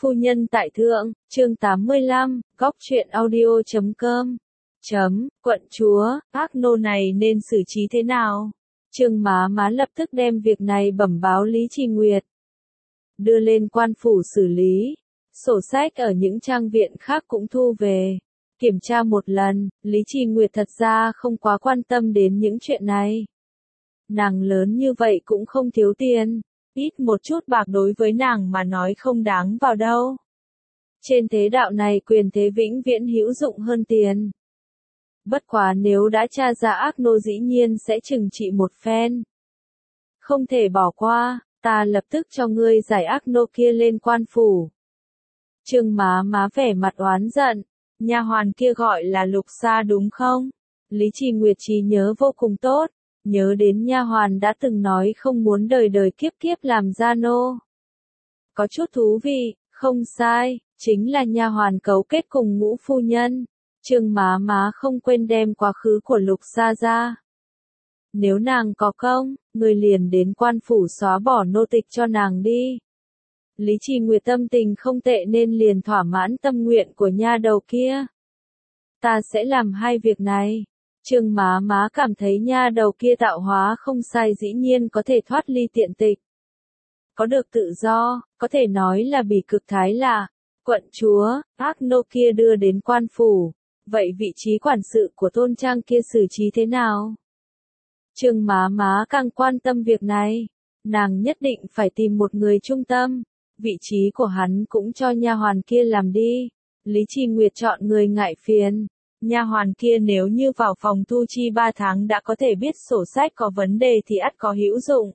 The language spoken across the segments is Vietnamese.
Phu nhân tại thượng, chương 85, góc truyện audio.com. Quận chúa, ác nô này nên xử trí thế nào? Trương má lập tức đem việc này bẩm báo Lý Trì Nguyệt. Đưa lên quan phủ xử lý. Sổ sách ở những trang viện khác cũng thu về. Kiểm tra một lần, Lý Trì Nguyệt thật ra không quá quan tâm đến những chuyện này. Nàng lớn như vậy cũng không thiếu tiền. Ít một chút bạc đối với nàng mà nói không đáng vào đâu. Trên thế đạo này quyền thế vĩnh viễn hữu dụng hơn tiền. Bất quá nếu đã tra ra ác nô dĩ nhiên sẽ trừng trị một phen. Không thể bỏ qua, ta lập tức cho ngươi giải ác nô kia lên quan phủ. Trương má vẻ mặt oán giận, nha hoàn kia gọi là Lục Sa đúng không? Lý Trì Nguyệt trí nhớ vô cùng tốt. Nhớ đến nha hoàn đã từng nói không muốn đời đời kiếp kiếp làm gia nô. Có chút thú vị, không sai, chính là nha hoàn cấu kết cùng Ngũ phu nhân. Trương má không quên đem quá khứ của Lục Sa ra. Nếu nàng có công, người liền đến quan phủ xóa bỏ nô tịch cho nàng đi. Lý Trì Nguyệt tâm tình không tệ nên liền thỏa mãn tâm nguyện của nha đầu kia. Ta sẽ làm hai việc này. Trương má cảm thấy nha đầu kia tạo hóa không sai, dĩ nhiên có thể thoát ly tiện tịch. Có được tự do, có thể nói là bỉ cực thái lạ. Quận chúa, ác nô kia đưa đến quan phủ. Vậy vị trí quản sự của thôn trang kia xử trí thế nào? Trương má càng quan tâm việc này. Nàng nhất định phải tìm một người trung tâm. Vị trí của hắn cũng cho nha hoàn kia làm đi. Lý Trì Nguyệt chọn người ngại phiền. Nha hoàn kia nếu như vào phòng thu chi 3 tháng đã có thể biết sổ sách có vấn đề thì ắt có hữu dụng.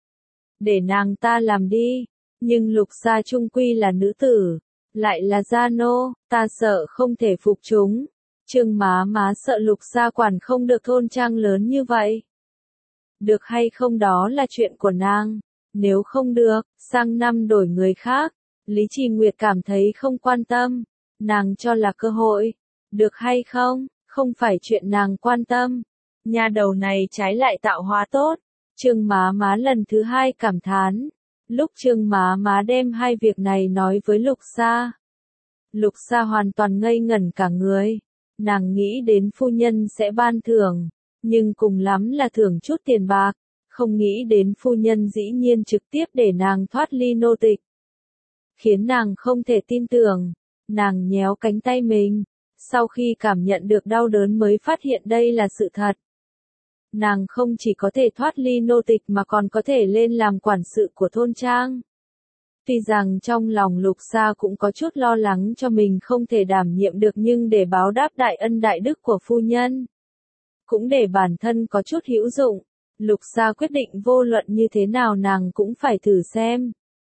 Để nàng ta làm đi. Nhưng Lục Sa chung quy là nữ tử. Lại là gia nô, ta sợ không thể phục chúng. Trương má sợ Lục Sa quản không được thôn trang lớn như vậy. Được hay không đó là chuyện của nàng. Nếu không được, sang năm đổi người khác. Lý Trì Nguyệt cảm thấy không quan tâm. Nàng cho là cơ hội. Được hay không phải chuyện nàng quan tâm. Nhà đầu này trái lại tạo hóa tốt. Trương má lần thứ hai cảm thán. Lúc Trương má đem hai việc này nói với Lục Sa. Lục Sa hoàn toàn ngây ngẩn cả người. Nàng nghĩ đến phu nhân sẽ ban thưởng. Nhưng cùng lắm là thưởng chút tiền bạc. Không nghĩ đến phu nhân dĩ nhiên trực tiếp để nàng thoát ly nô tịch. Khiến nàng không thể tin tưởng. Nàng nhéo cánh tay mình. Sau khi cảm nhận được đau đớn mới phát hiện đây là sự thật. Nàng không chỉ có thể thoát ly nô tịch mà còn có thể lên làm quản sự của thôn trang. Tuy rằng trong lòng Lục Sa cũng có chút lo lắng cho mình không thể đảm nhiệm được, nhưng để báo đáp đại ân đại đức của phu nhân. Cũng để bản thân có chút hữu dụng. Lục Sa quyết định vô luận như thế nào nàng cũng phải thử xem.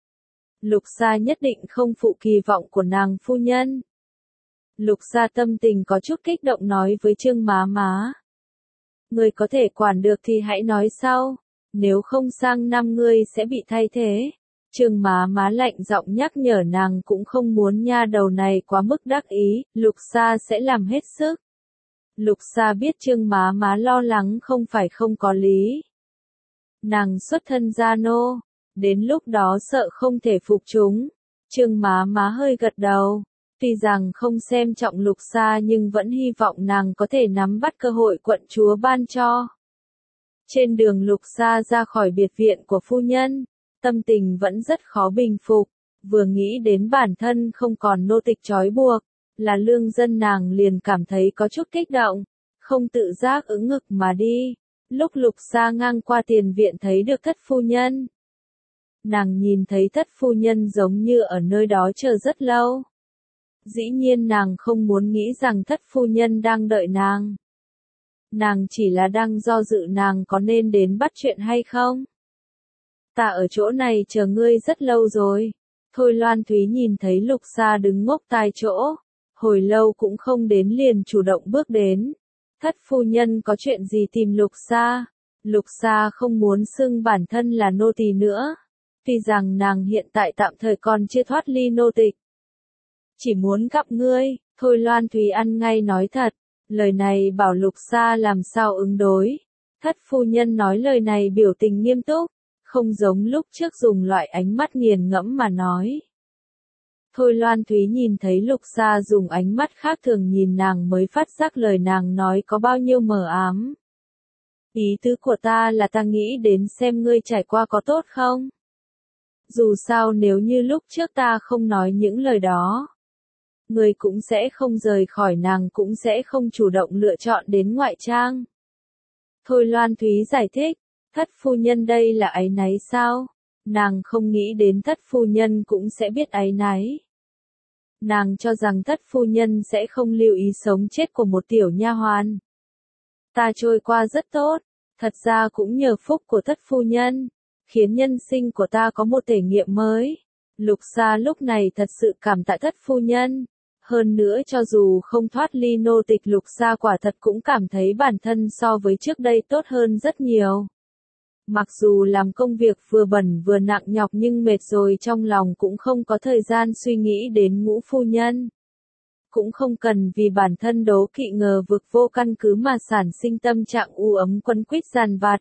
Lục Sa nhất định không phụ kỳ vọng của nàng phu nhân. Lục Sa tâm tình có chút kích động nói với Trương má. Ngươi có thể quản được thì hãy nói sau. Nếu không sang năm ngươi sẽ bị thay thế. Trương má lạnh giọng nhắc nhở nàng cũng không muốn nha đầu này quá mức đắc ý. Lục Sa sẽ làm hết sức. Lục Sa biết Trương má lo lắng không phải không có lý. Nàng xuất thân gia nô. Đến lúc đó sợ không thể phục chúng. Trương má hơi gật đầu. Tuy rằng không xem trọng Lục Sa nhưng vẫn hy vọng nàng có thể nắm bắt cơ hội quận chúa ban cho. Trên đường Lục Sa ra khỏi biệt viện của phu nhân, tâm tình vẫn rất khó bình phục. Vừa nghĩ đến bản thân không còn nô tịch trói buộc, là lương dân, nàng liền cảm thấy có chút kích động, không tự giác ưỡn ngực mà đi. Lúc Lục Sa ngang qua tiền viện thấy được thất phu nhân. Nàng nhìn thấy thất phu nhân giống như ở nơi đó chờ rất lâu. Dĩ nhiên nàng không muốn nghĩ rằng thất phu nhân đang đợi nàng. Nàng chỉ là đang do dự nàng có nên đến bắt chuyện hay không. Ta ở chỗ này chờ ngươi rất lâu rồi. Thôi Loan Thúy nhìn thấy Lục Sa đứng ngốc tại chỗ. Hồi lâu cũng không đến liền chủ động bước đến. Thất phu nhân có chuyện gì tìm Lục Sa? Lục Sa không muốn xưng bản thân là nô tỳ nữa. Tuy rằng nàng hiện tại tạm thời còn chưa thoát ly nô tịch. Chỉ muốn gặp ngươi. Thôi Loan Thúy ăn ngay nói thật. Lời này bảo Lục Sa làm sao ứng đối. Thất phu nhân nói lời này biểu tình nghiêm túc. Không giống lúc trước dùng loại ánh mắt nghiền ngẫm mà nói. Thôi Loan Thúy nhìn thấy Lục Sa dùng ánh mắt khác thường nhìn nàng mới phát giác lời nàng nói có bao nhiêu mờ ám. Ý tứ của ta là ta nghĩ đến xem ngươi trải qua có tốt không? Dù sao nếu như lúc trước ta không nói những lời đó, ngươi cũng sẽ không rời khỏi nàng, cũng sẽ không chủ động lựa chọn đến ngoại trang. Thôi Loan Thúy giải thích, thất phu nhân đây là áy náy sao? Nàng không nghĩ đến thất phu nhân cũng sẽ biết áy náy. Nàng cho rằng thất phu nhân sẽ không lưu ý sống chết của một tiểu nha hoàn. Ta trôi qua rất tốt, thật ra cũng nhờ phúc của thất phu nhân, khiến nhân sinh của ta có một thể nghiệm mới. Lục Sa lúc này thật sự cảm tạ thất phu nhân. Hơn nữa cho dù không thoát ly nô tịch, Lục Sa quả thật cũng cảm thấy bản thân so với trước đây tốt hơn rất nhiều. Mặc dù làm công việc vừa bẩn vừa nặng nhọc nhưng mệt rồi, trong lòng cũng không có thời gian suy nghĩ đến Ngũ phu nhân. Cũng không cần vì bản thân đố kỵ ngờ vực vô căn cứ mà sản sinh tâm trạng u ấm quấn quýt dằn vặt.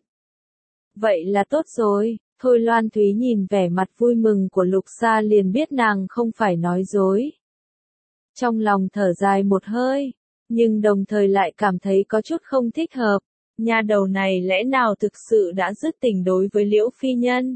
Vậy là tốt rồi. Thôi Loan Thúy nhìn vẻ mặt vui mừng của Lục Sa liền biết nàng không phải nói dối. Trong lòng thở dài một hơi, nhưng đồng thời lại cảm thấy có chút không thích hợp. Nha đầu này lẽ nào thực sự đã dứt tình đối với Liễu phi nhân?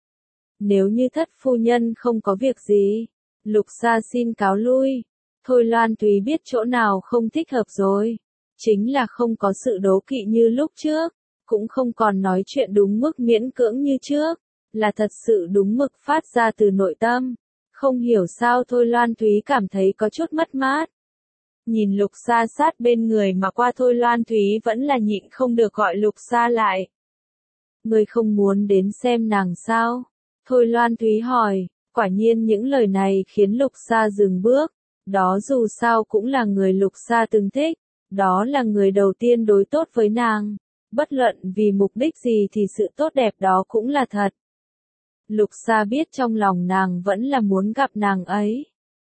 Nếu như thất phu nhân không có việc gì, Lục Sa xin cáo lui. Thôi Loan Thúy biết chỗ nào không thích hợp rồi. Chính là không có sự đố kỵ như lúc trước, cũng không còn nói chuyện đúng mức miễn cưỡng như trước, là thật sự đúng mực phát ra từ nội tâm. Không hiểu sao Thôi Loan Thúy cảm thấy có chút mất mát. Nhìn Lục Sa sát bên người mà qua, Thôi Loan Thúy vẫn là nhịn không được gọi Lục Sa lại. Ngươi không muốn đến xem nàng sao? Thôi Loan Thúy hỏi, quả nhiên những lời này khiến Lục Sa dừng bước. Đó dù sao cũng là người Lục Sa từng thích, đó là người đầu tiên đối tốt với nàng. Bất luận vì mục đích gì thì sự tốt đẹp đó cũng là thật. Lục Sa biết trong lòng nàng vẫn là muốn gặp nàng ấy.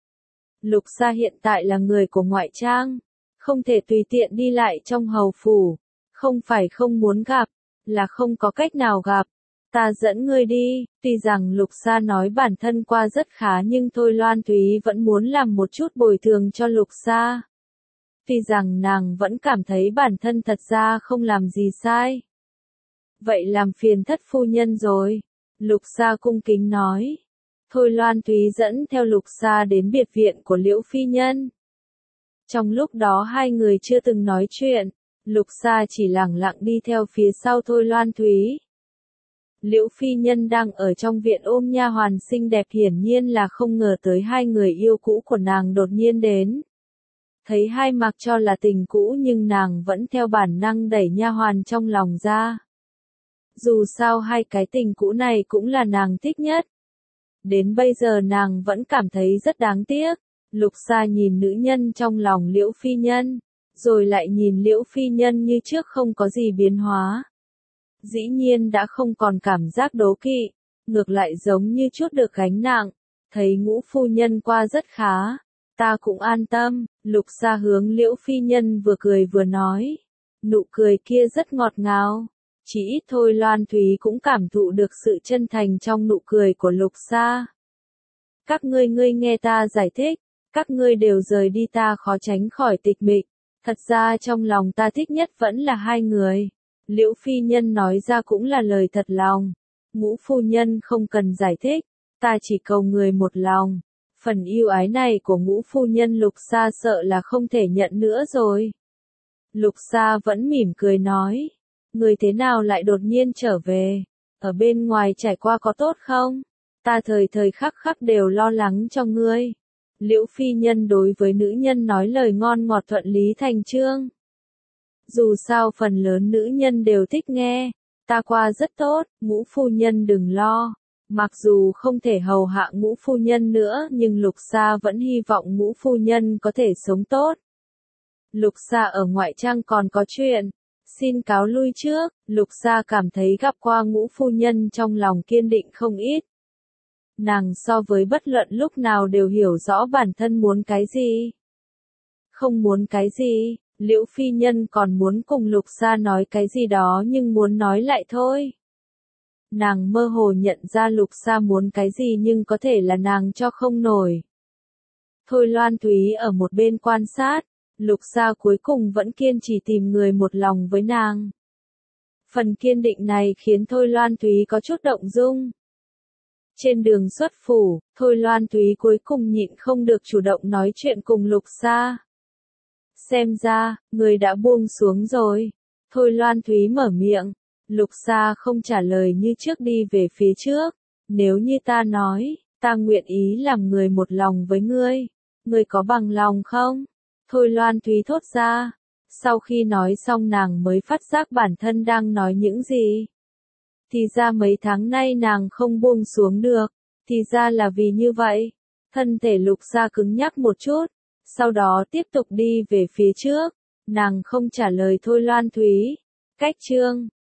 Lục Sa hiện tại là người của ngoại trang, không thể tùy tiện đi lại trong hầu phủ, không phải không muốn gặp, là không có cách nào gặp. Ta dẫn ngươi đi. Tuy rằng Lục Sa nói bản thân qua rất khá nhưng Thôi Loan Thúy vẫn muốn làm một chút bồi thường cho Lục Sa. Tuy rằng nàng vẫn cảm thấy bản thân thật ra không làm gì sai. Vậy làm phiền thất phu nhân rồi. Lục Sa cung kính nói. Thôi Loan Thúy dẫn theo Lục Sa đến biệt viện của Liễu phi nhân. Trong lúc đó hai người chưa từng nói chuyện, Lục Sa chỉ lẳng lặng đi theo phía sau Thôi Loan Thúy. Liễu phi nhân đang ở trong viện ôm nha hoàn xinh đẹp, hiển nhiên là không ngờ tới hai người yêu cũ của nàng đột nhiên đến. Thấy hai mặc cho là tình cũ nhưng nàng vẫn theo bản năng đẩy nha hoàn trong lòng ra. Dù sao hai cái tình cũ này cũng là nàng thích nhất. Đến bây giờ nàng vẫn cảm thấy rất đáng tiếc. Lục Sa nhìn nữ nhân trong lòng Liễu phi nhân, rồi lại nhìn Liễu phi nhân như trước không có gì biến hóa. Dĩ nhiên đã không còn cảm giác đố kỵ, ngược lại giống như chút được gánh nặng. Thấy Ngũ phu nhân qua rất khá, ta cũng an tâm. Lục Sa hướng Liễu phi nhân vừa cười vừa nói, nụ cười kia rất ngọt ngào. Chỉ ít Thôi Loan Thúy cũng cảm thụ được sự chân thành trong nụ cười của Lục Sa. Các ngươi nghe ta giải thích, các ngươi đều rời đi ta khó tránh khỏi tịch mịch. Thật ra trong lòng ta thích nhất vẫn là hai người. Liễu phi nhân nói ra cũng là lời thật lòng. Ngũ phu nhân không cần giải thích, ta chỉ cầu người một lòng. Phần yêu ái này của Ngũ phu nhân Lục Sa sợ là không thể nhận nữa rồi. Lục Sa vẫn mỉm cười nói, người thế nào lại đột nhiên trở về? Ở bên ngoài trải qua có tốt không? Ta thời thời khắc khắc đều lo lắng cho ngươi. Liễu phi nhân đối với nữ nhân nói lời ngon ngọt thuận lý thành chương. Dù sao phần lớn nữ nhân đều thích nghe. Ta qua rất tốt, Ngũ phu nhân đừng lo. Mặc dù không thể hầu hạ Ngũ phu nhân nữa nhưng Lục Sa vẫn hy vọng Ngũ phu nhân có thể sống tốt. Lục Sa ở ngoại trang còn có chuyện. Xin cáo lui trước. Lục Sa cảm thấy gặp qua Ngũ phu nhân trong lòng kiên định không ít. Nàng so với bất luận lúc nào đều hiểu rõ bản thân muốn cái gì. Không muốn cái gì. Liễu phi nhân còn muốn cùng Lục Sa nói cái gì đó nhưng muốn nói lại thôi. Nàng mơ hồ nhận ra Lục Sa muốn cái gì nhưng có thể là nàng cho không nổi. Thôi Loan Thúy ở một bên quan sát, Lục Gia cuối cùng vẫn kiên trì tìm người một lòng với nàng. Phần kiên định này khiến Thôi Loan Thúy có chút động dung. Trên đường xuất phủ, Thôi Loan Thúy cuối cùng nhịn không được chủ động nói chuyện cùng Lục Gia. Xem ra, người đã buông xuống rồi. Thôi Loan Thúy mở miệng. Lục Gia không trả lời như trước đi về phía trước. Nếu như ta nói, ta nguyện ý làm người một lòng với ngươi. Ngươi có bằng lòng không? Thôi Loan Thúy thốt ra. Sau khi nói xong nàng mới phát giác bản thân đang nói những gì. Thì ra mấy tháng nay nàng không buông xuống được. Thì ra là vì như vậy. Thân thể Lục Gia cứng nhắc một chút. Sau đó tiếp tục đi về phía trước. Nàng không trả lời Thôi Loan Thúy. Cách chương